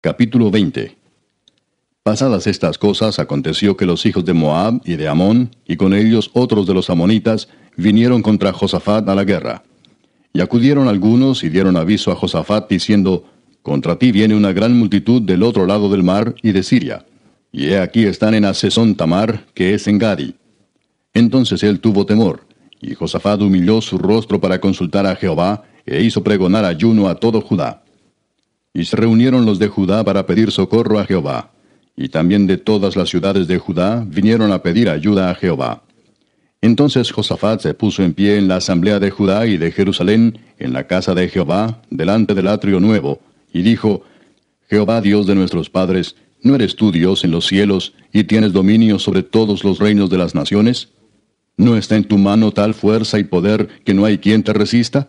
Capítulo 20. Pasadas estas cosas, aconteció que los hijos de Moab y de Amón, y con ellos otros de los amonitas, vinieron contra Josafat a la guerra. Y acudieron algunos y dieron aviso a Josafat, diciendo: Contra ti viene una gran multitud del otro lado del mar y de Siria. Y he aquí están en Hasezón Tamar, que es en Gadi. Entonces él tuvo temor, y Josafat humilló su rostro para consultar a Jehová, e hizo pregonar ayuno a todo Judá. Y se reunieron los de Judá para pedir socorro a Jehová. Y también de todas las ciudades de Judá vinieron a pedir ayuda a Jehová. Entonces Josafat se puso en pie en la asamblea de Judá y de Jerusalén, en la casa de Jehová, delante del atrio nuevo, y dijo: Jehová, Dios de nuestros padres, ¿no eres tú Dios en los cielos, y tienes dominio sobre todos los reinos de las naciones? ¿No está en tu mano tal fuerza y poder que no hay quien te resista?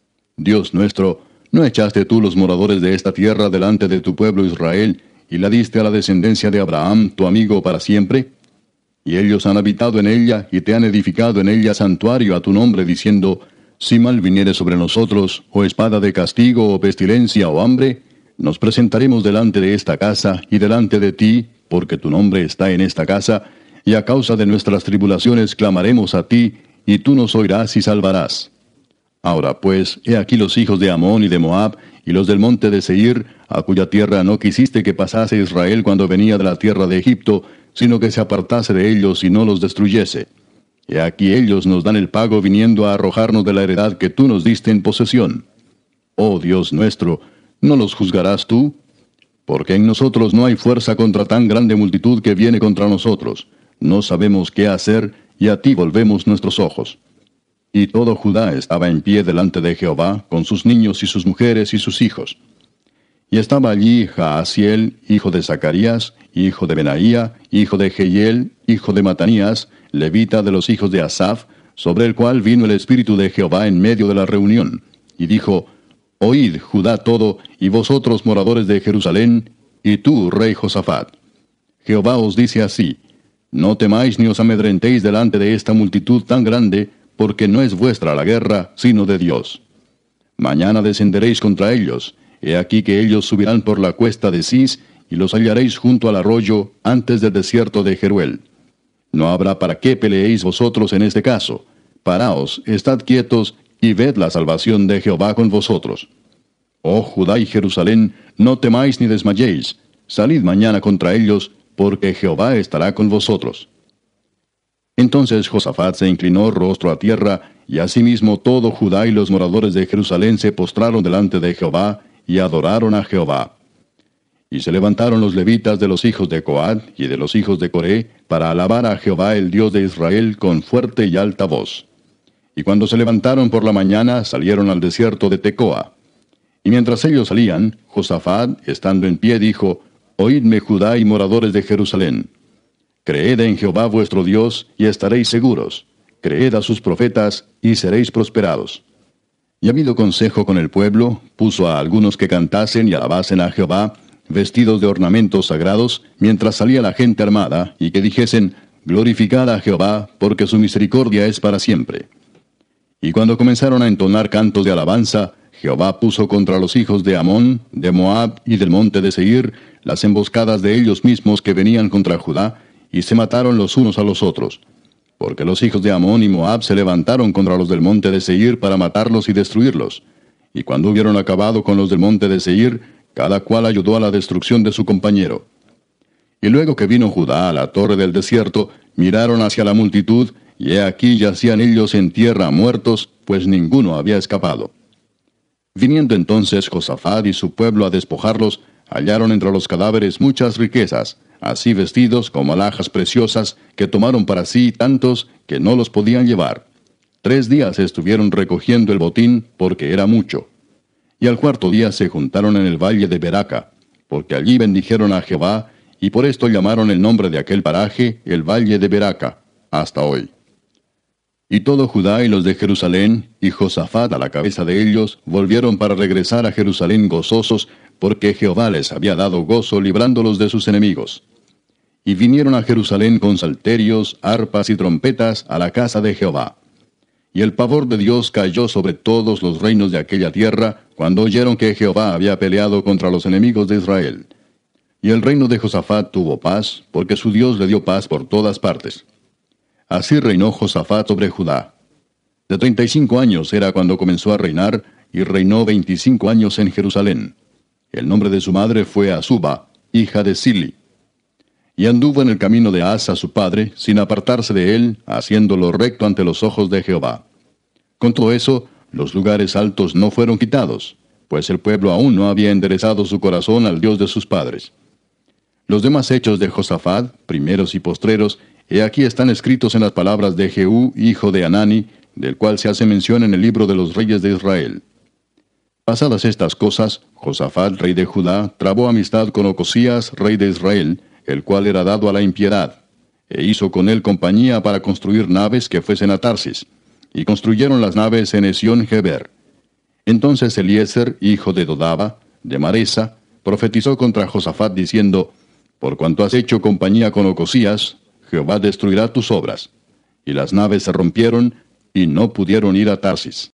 Dios nuestro, ¿no echaste tú los moradores de esta tierra delante de tu pueblo Israel, y la diste a la descendencia de Abraham, tu amigo, para siempre? Y ellos han habitado en ella, y te han edificado en ella santuario a tu nombre, diciendo: Si mal viniere sobre nosotros, o espada de castigo, o pestilencia, o hambre, nos presentaremos delante de esta casa, y delante de ti, porque tu nombre está en esta casa, y a causa de nuestras tribulaciones clamaremos a ti, y tú nos oirás y salvarás. Ahora pues, he aquí los hijos de Amón y de Moab, y los del monte de Seir, a cuya tierra no quisiste que pasase Israel cuando venía de la tierra de Egipto, sino que se apartase de ellos y no los destruyese. He aquí ellos nos dan el pago viniendo a arrojarnos de la heredad que tú nos diste en posesión. Oh Dios nuestro, ¿no los juzgarás tú? Porque en nosotros no hay fuerza contra tan grande multitud que viene contra nosotros. No sabemos qué hacer, y a ti volvemos nuestros ojos. Y todo Judá estaba en pie delante de Jehová, con sus niños y sus mujeres y sus hijos. Y estaba allí Jaasiel, hijo de Zacarías, hijo de Benaía, hijo de Jehiel, hijo de Matanías, levita de los hijos de Asaph, sobre el cual vino el Espíritu de Jehová en medio de la reunión. Y dijo: Oíd, Judá todo, y vosotros moradores de Jerusalén, y tú, rey Josafat. Jehová os dice así: No temáis ni os amedrentéis delante de esta multitud tan grande, porque no es vuestra la guerra, sino de Dios. Mañana descenderéis contra ellos. He aquí que ellos subirán por la cuesta de Cis, y los hallaréis junto al arroyo, antes del desierto de Jeruel. No habrá para qué peleéis vosotros en este caso. Paraos, estad quietos, y ved la salvación de Jehová con vosotros. Oh Judá y Jerusalén, no temáis ni desmayéis. Salid mañana contra ellos, porque Jehová estará con vosotros. Entonces Josafat se inclinó rostro a tierra, y asimismo todo Judá y los moradores de Jerusalén se postraron delante de Jehová, y adoraron a Jehová. Y se levantaron los levitas de los hijos de Coat y de los hijos de Coré, para alabar a Jehová el Dios de Israel con fuerte y alta voz. Y cuando se levantaron por la mañana, salieron al desierto de Tecoa. Y mientras ellos salían, Josafat, estando en pie, dijo: Oídme, Judá y moradores de Jerusalén. Creed en Jehová vuestro Dios, y estaréis seguros. Creed a sus profetas, y seréis prosperados. Y habido consejo con el pueblo, puso a algunos que cantasen y alabasen a Jehová, vestidos de ornamentos sagrados, mientras salía la gente armada, y que dijesen: Glorificad a Jehová, porque su misericordia es para siempre. Y cuando comenzaron a entonar cantos de alabanza, Jehová puso contra los hijos de Amón, de Moab y del monte de Seir las emboscadas de ellos mismos que venían contra Judá, y se mataron los unos a los otros. Porque los hijos de Amón y Moab se levantaron contra los del monte de Seir para matarlos y destruirlos. Y cuando hubieron acabado con los del monte de Seir, cada cual ayudó a la destrucción de su compañero. Y luego que vino Judá a la torre del desierto, miraron hacia la multitud, y he aquí yacían ellos en tierra muertos, pues ninguno había escapado. Viniendo entonces Josafat y su pueblo a despojarlos, hallaron entre los cadáveres muchas riquezas, así vestidos como alhajas preciosas, que tomaron para sí tantos que no los podían llevar. 3 días estuvieron recogiendo el botín, porque era mucho. Y al cuarto día se juntaron en el valle de Beraca, porque allí bendijeron a Jehová, y por esto llamaron el nombre de aquel paraje el valle de Beraca, hasta hoy. Y todo Judá y los de Jerusalén, y Josafat a la cabeza de ellos, volvieron para regresar a Jerusalén gozosos, porque Jehová les había dado gozo librándolos de sus enemigos. Y vinieron a Jerusalén con salterios, arpas y trompetas a la casa de Jehová. Y el pavor de Dios cayó sobre todos los reinos de aquella tierra, cuando oyeron que Jehová había peleado contra los enemigos de Israel. Y el reino de Josafat tuvo paz, porque su Dios le dio paz por todas partes. Así reinó Josafat sobre Judá. De 35 años era cuando comenzó a reinar, y reinó 25 años en Jerusalén. El nombre de su madre fue Azuba, hija de Sili. Y anduvo en el camino de Asa su padre, sin apartarse de él, haciéndolo recto ante los ojos de Jehová. Con todo eso, los lugares altos no fueron quitados, pues el pueblo aún no había enderezado su corazón al Dios de sus padres. Los demás hechos de Josafat, primeros y postreros, he aquí están escritos en las palabras de Jehú, hijo de Hanani, del cual se hace mención en el libro de los reyes de Israel. Pasadas estas cosas, Josafat, rey de Judá, trabó amistad con Ocosías, rey de Israel, el cual era dado a la impiedad, e hizo con él compañía para construir naves que fuesen a Tarsis, y construyeron las naves en Esión-Geber. Entonces Eliezer, hijo de Dodaba, de Maresa, profetizó contra Josafat diciendo: Por cuanto has hecho compañía con Ocosías, Jehová destruirá tus obras. Y las naves se rompieron, y no pudieron ir a Tarsis.